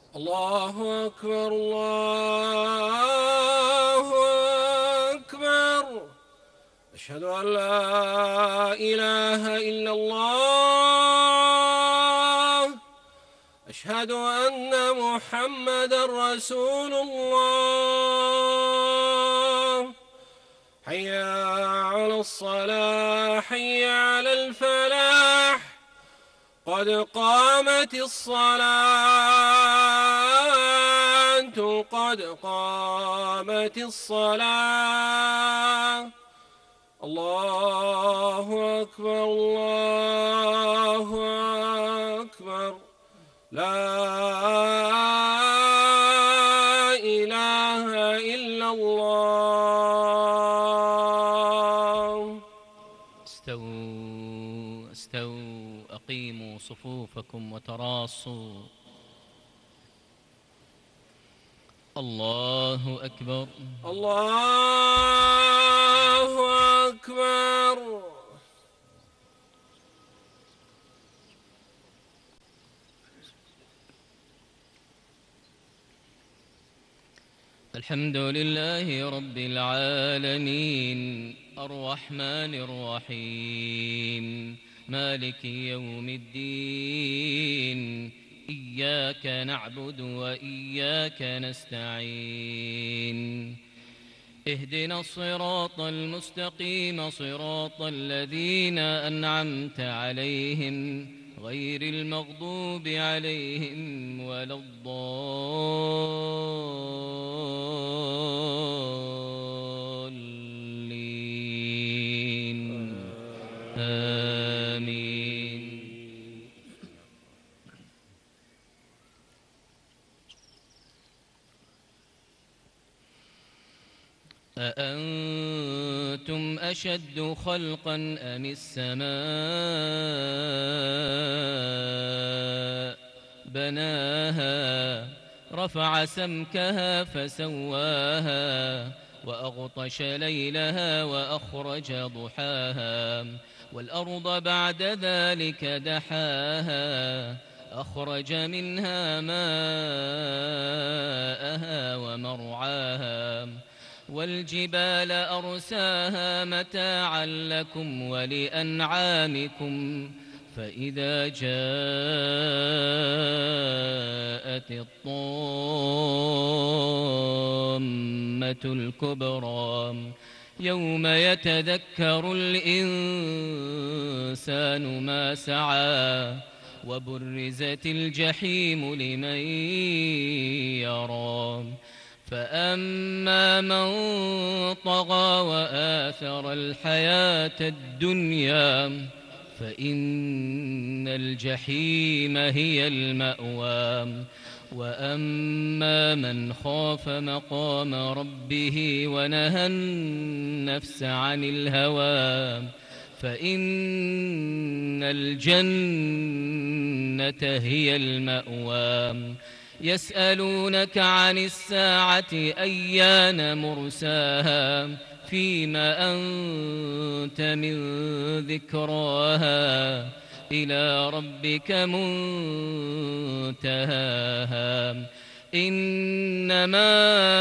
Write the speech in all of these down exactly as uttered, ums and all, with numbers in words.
الله أكبر الله أكبر. أشهد أن لا إله إلا الله. أشهد أن محمدا رسول الله. حي على الصلاة حي على الفلاح. قد قامت الصلاة قد قامت الصلاة. الله أكبر الله أكبر. لا إله إلا الله. استووا استووا أقيموا صفوفكم وتراصوا. الله أكبر الله أكبر. الحمد لله رب العالمين الرحمن الرحيم مالك يوم الدين. إياك نعبد وإياك نستعين. اهدنا الصراط المستقيم صراط الذين أنعمت عليهم غير المغضوب عليهم ولا الضالين. آمين. أأنتم أشد خلقا أم السماء بناها رفع سمكها فسواها وأغطش ليلها وأخرج ضحاها والأرض بعد ذلك دحاها أخرج منها ماءها ومرعاها والجبال أرساها متاعا لكم ولأنعامكم فإذا جاءت الطامة الكبرى يوم يتذكر الإنسان ما سعى وبرزت الجحيم لمن يرى فأما من طغى وآثر الحياة الدنيا فإن الجحيم هي المأوى وأما من خاف مقام ربه ونهى النفس عن الهوى فإن الجنة هي المأوى يسألونك عن الساعة أيان مرساها فيما أنت من ذكراها إلى ربك منتهاها إنما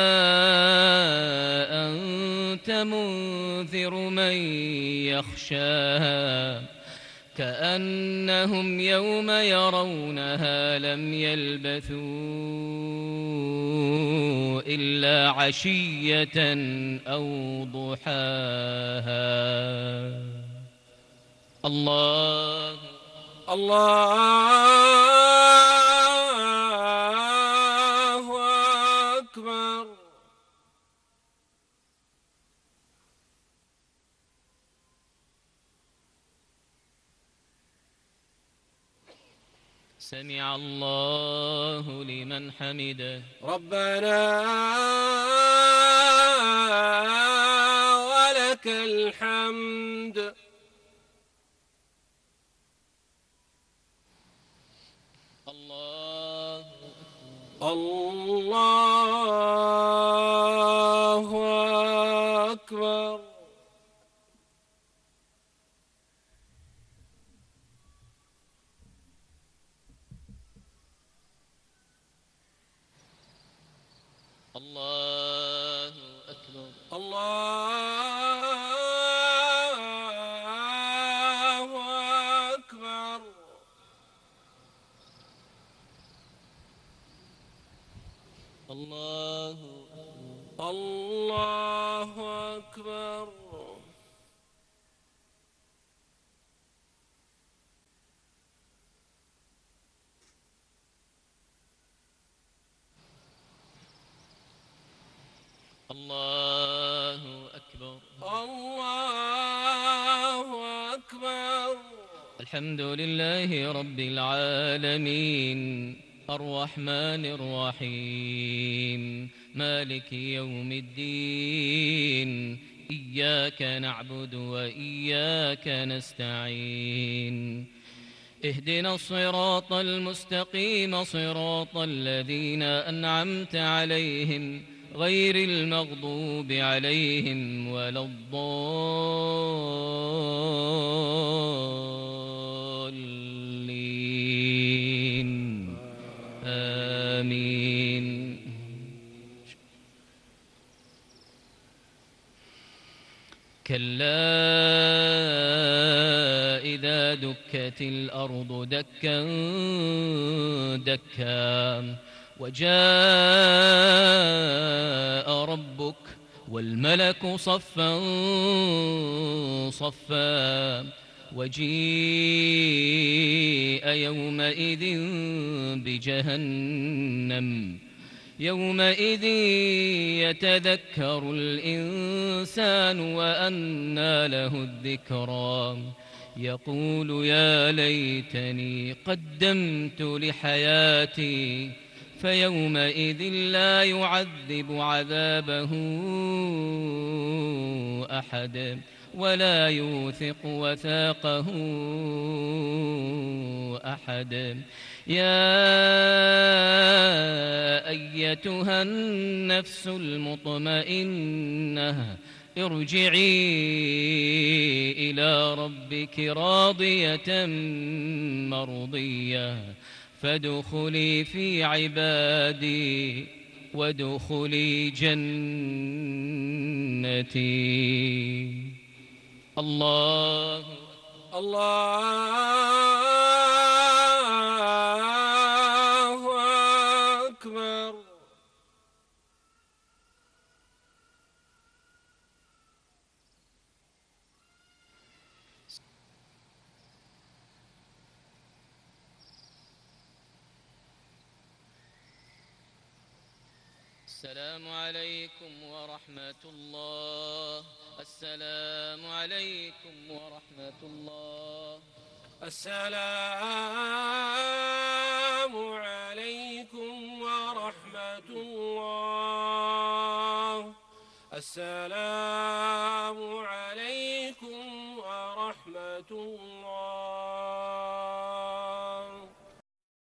أنت منذر من يخشاها كأنهم يوم يرونها لم يلبثوا إلا عشية أو ضحاها. الله الله أكبر. سمع الله لمن حمده. ربنا ولك الحمد. الله الله أكبر. الله أكبر. الله أكبر. الله الله أكبر. الله أكبر. الله أكبر. الحمد لله رب العالمين الرحمن الرحيم مالك يوم الدين إياك نعبد وإياك نستعين اهدنا الصراط المستقيم صراط الذين أنعمت عليهم غير المغضوب عليهم ولا الضالين آمين. كلا إذا دكت الأرض دكا دكا وجاء ربك والملك صفا صفا وجيء يومئذ بجهنم يومئذ يتذكر الإنسان وأنى له الذكرى يقول يا ليتني قدمت لحياتي فيومئذ لا يعذب عذابه أحد ولا يوثق وثاقه أحد. يا أيتها النفس المطمئنة ارجعي إلى ربك راضية مرضية فادخلي في عبادي وادخلي جنتي. الله الله أكبر. السلام عليكم ورحمة الله. السلام عليكم ورحمة الله. السلام عليكم ورحمة الله. السلام